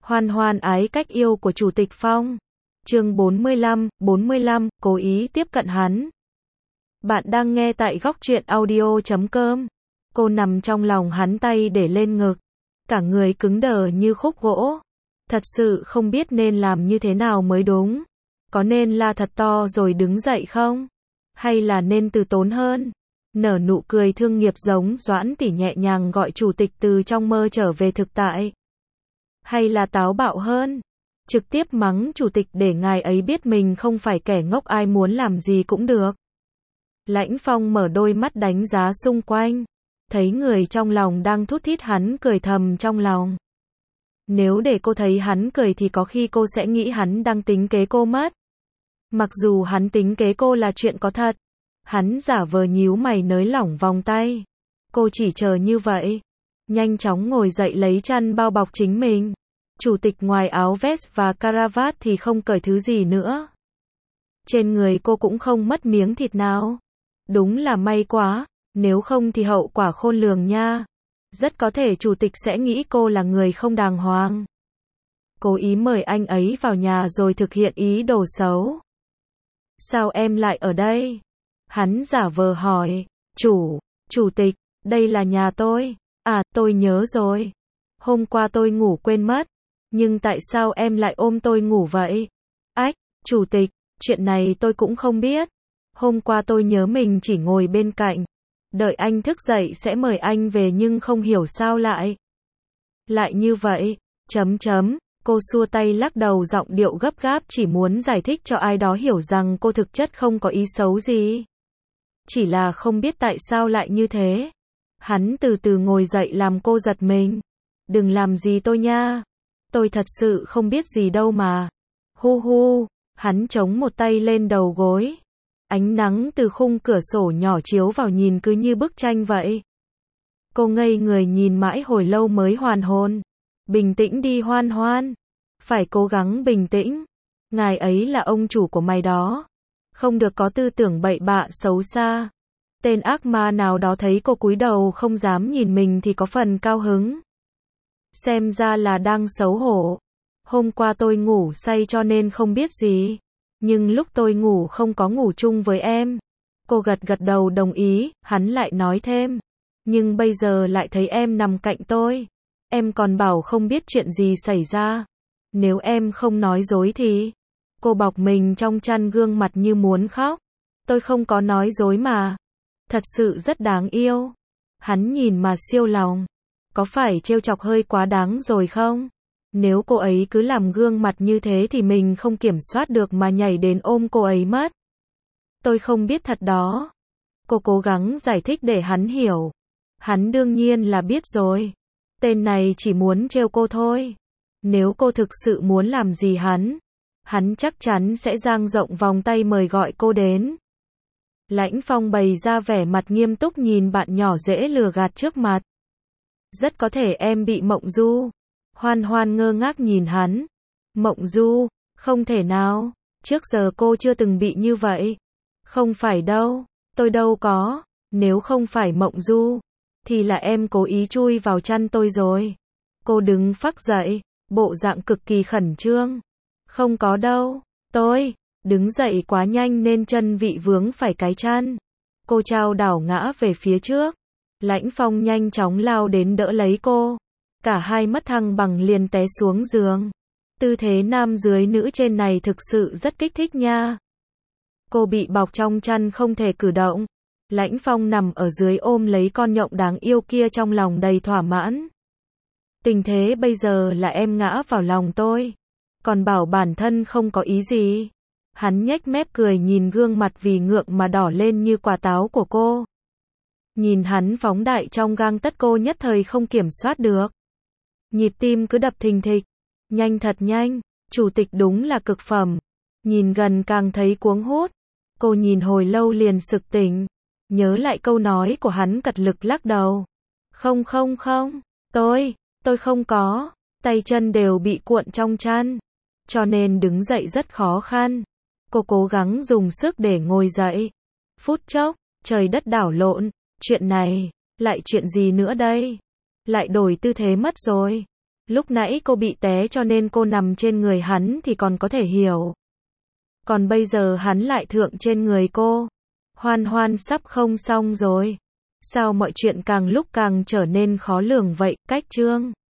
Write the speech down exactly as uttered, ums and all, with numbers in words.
Hoan hoan ái cách yêu của Chủ tịch Phong. Chương bốn mươi lăm, bốn mươi lăm, cố ý tiếp cận hắn. Bạn đang nghe tại góc truyện audio chấm com. Cô nằm trong lòng hắn, tay để lên ngực. Cả người cứng đờ như khúc gỗ. Thật sự không biết nên làm như thế nào mới đúng. Có nên la thật to rồi đứng dậy không? Hay là nên từ tốn hơn? Nở nụ cười thương nghiệp giống Doãn tỷ nhẹ nhàng gọi Chủ tịch từ trong mơ trở về thực tại. Hay là táo bạo hơn? Trực tiếp mắng Chủ tịch để ngài ấy biết mình không phải kẻ ngốc, ai muốn làm gì cũng được. Lãnh Phong mở đôi mắt đánh giá xung quanh. Thấy người trong lòng đang thút thít, hắn cười thầm trong lòng. Nếu để cô thấy hắn cười thì có khi cô sẽ nghĩ hắn đang tính kế cô mất. Mặc dù hắn tính kế cô là chuyện có thật. Hắn giả vờ nhíu mày nới lỏng vòng tay. Cô chỉ chờ như vậy. Nhanh chóng ngồi dậy lấy chăn bao bọc chính mình. Chủ tịch ngoài áo vest và caravat thì không cởi thứ gì nữa. Trên người cô cũng không mất miếng thịt nào. Đúng là may quá, nếu không thì hậu quả khôn lường nha. Rất có thể chủ tịch sẽ nghĩ cô là người không đàng hoàng. Cố ý mời anh ấy vào nhà rồi thực hiện ý đồ xấu. Sao em lại ở đây? Hắn giả vờ hỏi. Chủ, chủ tịch, đây là nhà tôi. À, tôi nhớ rồi. Hôm qua tôi ngủ quên mất. Nhưng tại sao em lại ôm tôi ngủ vậy? Ách, chủ tịch, chuyện này tôi cũng không biết. Hôm qua tôi nhớ mình chỉ ngồi bên cạnh. Đợi anh thức dậy sẽ mời anh về nhưng không hiểu sao lại. Lại như vậy, chấm chấm, cô xua tay lắc đầu giọng điệu gấp gáp, chỉ muốn giải thích cho ai đó hiểu rằng cô thực chất không có ý xấu gì. Chỉ là không biết tại sao lại như thế. Hắn từ từ ngồi dậy làm cô giật mình. Đừng làm gì tôi nha. Tôi thật sự không biết gì đâu mà. Hu hu, hắn chống một tay lên đầu gối. Ánh nắng từ khung cửa sổ nhỏ chiếu vào nhìn cứ như bức tranh vậy. Cô ngây người nhìn mãi hồi lâu mới hoàn hồn. Bình tĩnh đi Hoan Hoan. Phải cố gắng bình tĩnh. Ngài ấy là ông chủ của mày đó. Không được có tư tưởng bậy bạ xấu xa. Tên ác ma nào đó thấy cô cúi đầu không dám nhìn mình thì có phần cao hứng. Xem ra là đang xấu hổ. Hôm qua tôi ngủ say cho nên không biết gì. Nhưng lúc tôi ngủ không có ngủ chung với em. Cô gật gật đầu đồng ý, hắn lại nói thêm. Nhưng bây giờ lại thấy em nằm cạnh tôi. Em còn bảo không biết chuyện gì xảy ra. Nếu em không nói dối thì... Cô bọc mình trong chăn, gương mặt như muốn khóc. Tôi không có nói dối mà. Thật sự rất đáng yêu. Hắn nhìn mà siêu lòng. Có phải trêu chọc hơi quá đáng rồi không? Nếu cô ấy cứ làm gương mặt như thế thì mình không kiểm soát được mà nhảy đến ôm cô ấy mất. Tôi không biết thật đó. Cô cố gắng giải thích để hắn hiểu. Hắn đương nhiên là biết rồi. Tên này chỉ muốn trêu cô thôi. Nếu cô thực sự muốn làm gì hắn, hắn chắc chắn sẽ dang rộng vòng tay mời gọi cô đến. Lãnh Phong bày ra vẻ mặt nghiêm túc nhìn bạn nhỏ dễ lừa gạt trước mặt. Rất có thể em bị mộng du. Hoan Hoan ngơ ngác nhìn hắn. Mộng du? Không thể nào. Trước giờ cô chưa từng bị như vậy. Không phải đâu. Tôi đâu có. Nếu không phải mộng du, thì là em cố ý chui vào chăn tôi rồi. Cô đứng phắc dậy. Bộ dạng cực kỳ khẩn trương. Không có đâu. Tôi đứng dậy quá nhanh nên chân vị vướng phải cái chăn. Cô chao đảo ngã về phía trước. Lãnh Phong nhanh chóng lao đến đỡ lấy cô. Cả hai mất thăng bằng liền té xuống giường. Tư thế nam dưới nữ trên này thực sự rất kích thích nha. Cô bị bọc trong chăn không thể cử động. Lãnh Phong nằm ở dưới ôm lấy con nhộng đáng yêu kia trong lòng đầy thỏa mãn. Tình thế bây giờ là em ngã vào lòng tôi. Còn bảo bản thân không có ý gì. Hắn nhếch mép cười nhìn gương mặt vì ngượng mà đỏ lên như quả táo của cô. Nhìn hắn phóng đại trong gang tấc, cô nhất thời không kiểm soát được. Nhịp tim cứ đập thình thịch. Nhanh thật nhanh. Chủ tịch đúng là cực phẩm. Nhìn gần càng thấy cuống hút. Cô nhìn hồi lâu liền sực tỉnh. Nhớ lại câu nói của hắn, cật lực lắc đầu. Không không không. Tôi, tôi không có. Tay chân đều bị cuộn trong chăn. Cho nên đứng dậy rất khó khăn. Cô cố gắng dùng sức để ngồi dậy. Phút chốc, trời đất đảo lộn. Chuyện này, lại chuyện gì nữa đây? Lại đổi tư thế mất rồi. Lúc nãy cô bị té cho nên cô nằm trên người hắn thì còn có thể hiểu. Còn bây giờ hắn lại thượng trên người cô. Hoan Hoan sắp không xong rồi. Sao mọi chuyện càng lúc càng trở nên khó lường vậy, Cách Trương?